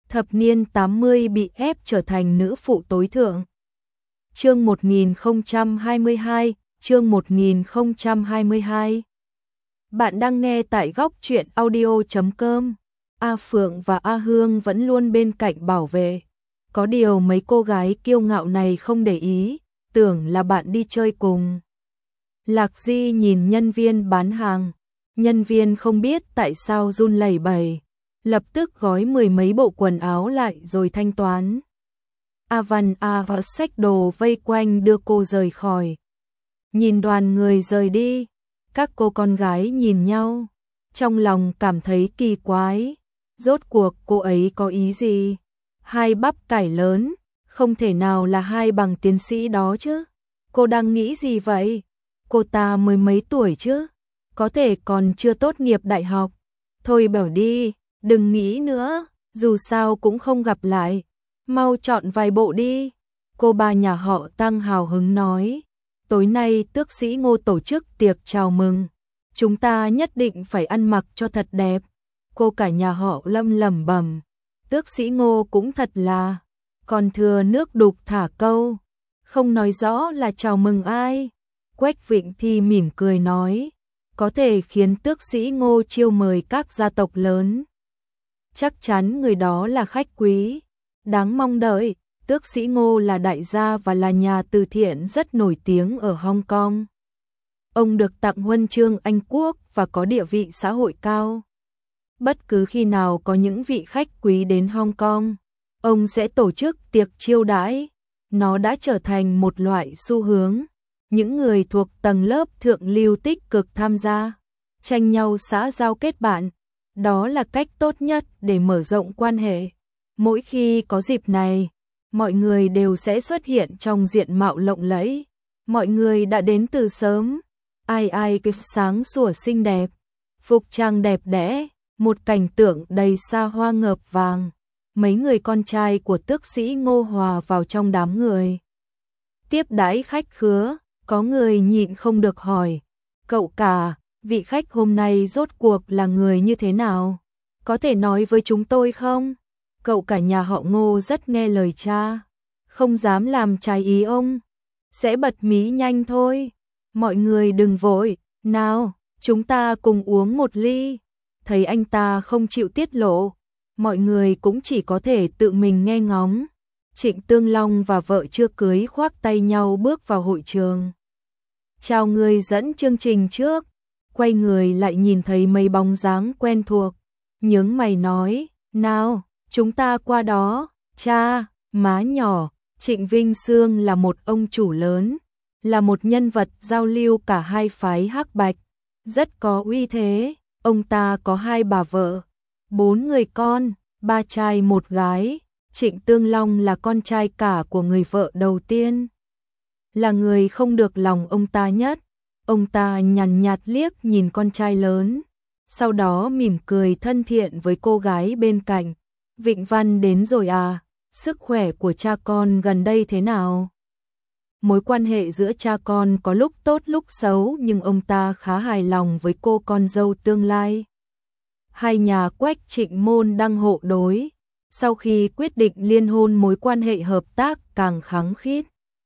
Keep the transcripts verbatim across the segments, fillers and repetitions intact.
thập niên tám mươi bị ép trở thành nữ phụ tối thượng. Chương một nghìn không trăm hai mươi hai, chương một nghìn không trăm hai mươi hai. Bạn đang nghe tại góc truyện audio chấm com. A Phượng và A Hương vẫn luôn bên cạnh bảo vệ. Có điều mấy cô gái kiêu ngạo này không để ý, tưởng là bạn đi chơi cùng. Lạc Di nhìn nhân viên bán hàng, nhân viên không biết tại sao run lẩy bẩy, lập tức gói mười mấy bộ quần áo lại rồi thanh toán. A Văn A và xách đồ vây quanh đưa cô rời khỏi. Nhìn đoàn người rời đi, các cô con gái nhìn nhau, trong lòng cảm thấy kỳ quái, rốt cuộc cô ấy có ý gì? Hai bắp cải lớn, không thể nào là hai bằng tiến sĩ đó chứ. Cô đang nghĩ gì vậy? Cô ta mới mấy tuổi chứ, có thể còn chưa tốt nghiệp đại học. Thôi bảo đi, đừng nghĩ nữa, dù sao cũng không gặp lại. Mau chọn vài bộ đi. Cô bà nhà họ Tăng hào hứng nói, tối nay tước sĩ Ngô tổ chức tiệc chào mừng, chúng ta nhất định phải ăn mặc cho thật đẹp. Cô cả nhà họ Lâm lẩm bẩm, tước sĩ Ngô cũng thật là, còn thừa nước đục thả câu, không nói rõ là chào mừng ai. Quách Vịnh Thi mỉm cười nói, có thể khiến tước sĩ Ngô chiêu mời các gia tộc lớn. Chắc chắn người đó là khách quý, đáng mong đợi. Tước sĩ Ngô là đại gia và là nhà từ thiện rất nổi tiếng ở Hong Kong. Ông được tặng huân chương Anh Quốc và có địa vị xã hội cao. Bất cứ khi nào có những vị khách quý đến Hong Kong, ông sẽ tổ chức tiệc chiêu đãi. Nó đã trở thành một loại xu hướng. Những người thuộc tầng lớp thượng lưu tích cực tham gia, tranh nhau xã giao kết bạn. Đó là cách tốt nhất để mở rộng quan hệ. Mỗi khi có dịp này, mọi người đều sẽ xuất hiện trong diện mạo lộng lẫy. Mọi người đã đến từ sớm, ai ai cứ sáng sủa xinh đẹp, phục trang đẹp đẽ, một cảnh tượng đầy xa hoa ngợp vàng. Mấy người con trai của tước sĩ Ngô hòa vào trong đám người. Tiếp đãi khách khứa, có người nhịn không được hỏi, cậu cả, vị khách hôm nay rốt cuộc là người như thế nào? Có thể nói với chúng tôi không? Cậu cả nhà họ Ngô rất nghe lời cha, không dám làm trái ý ông, sẽ bật mí nhanh thôi. Mọi người đừng vội, nào, chúng ta cùng uống một ly. Thấy anh ta không chịu tiết lộ, mọi người cũng chỉ có thể tự mình nghe ngóng. Trịnh Tương Long và vợ chưa cưới khoác tay nhau bước vào hội trường. Chào người dẫn chương trình trước, quay người lại nhìn thấy mấy bóng dáng quen thuộc, nhướng mày nói, nào, chúng ta qua đó. Cha, má nhỏ, Trịnh Vinh Sương là một ông chủ lớn, là một nhân vật giao lưu cả hai phái Hắc Bạch, rất có uy thế. Ông ta có hai bà vợ, bốn người con, ba trai một gái. Trịnh Tương Long là con trai cả của người vợ đầu tiên, là người không được lòng ông ta nhất. Ông ta nhàn nhạt liếc nhìn con trai lớn, sau đó mỉm cười thân thiện với cô gái bên cạnh. Vịnh Văn đến rồi à, sức khỏe của cha con gần đây thế nào? Mối quan hệ giữa cha con có lúc tốt lúc xấu, nhưng ông ta khá hài lòng với cô con dâu tương lai. Hai nhà Quách Trịnh môn đăng hộ đối, sau khi quyết định liên hôn mối quan hệ hợp tác càng khăng khít.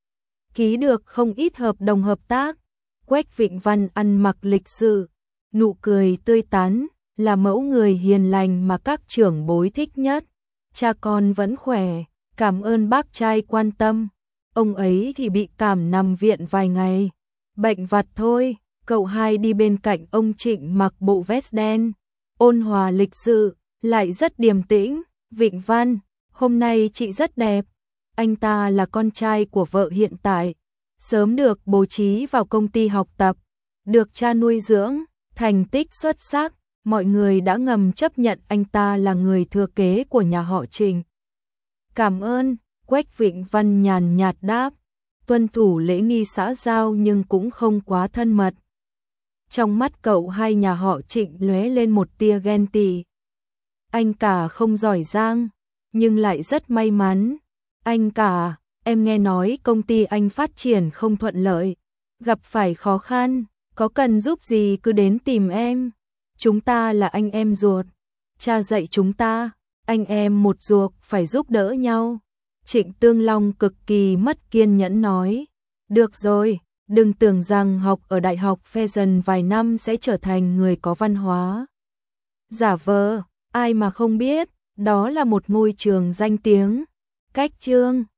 Ký được không ít hợp đồng hợp tác. Quách Vịnh Văn ăn mặc lịch sự, nụ cười tươi tắn, là mẫu người hiền lành mà các trưởng bối thích nhất. Cha con vẫn khỏe, cảm ơn bác trai quan tâm. Ông ấy thì bị cảm nằm viện vài ngày, bệnh vặt thôi. Cậu hai đi bên cạnh ông Trịnh mặc bộ vest đen, ôn hòa lịch sự, lại rất điềm tĩnh. Vịnh Văn, hôm nay chị rất đẹp. Anh ta là con trai của vợ hiện tại, sớm được bố trí vào công ty học tập, được cha nuôi dưỡng, thành tích xuất sắc. Mọi người đã ngầm chấp nhận anh ta là người thừa kế của nhà họ Trịnh. Cảm ơn, Quách Vịnh Văn nhàn nhạt đáp, tuân thủ lễ nghi xã giao nhưng cũng không quá thân mật. Trong mắt cậu hai nhà họ Trịnh lóe lên một tia ghen tị. Anh cả không giỏi giang, nhưng lại rất may mắn. Anh cả, em nghe nói công ty anh phát triển không thuận lợi, gặp phải khó khăn, có cần giúp gì cứ đến tìm em. Chúng ta là anh em ruột, cha dạy chúng ta, anh em một ruột phải giúp đỡ nhau. Trịnh Tương Long cực kỳ mất kiên nhẫn nói, được rồi, đừng tưởng rằng học ở Đại học Fashion vài năm sẽ trở thành người có văn hóa. Giả vờ, ai mà không biết, đó là một ngôi trường danh tiếng. Cách chương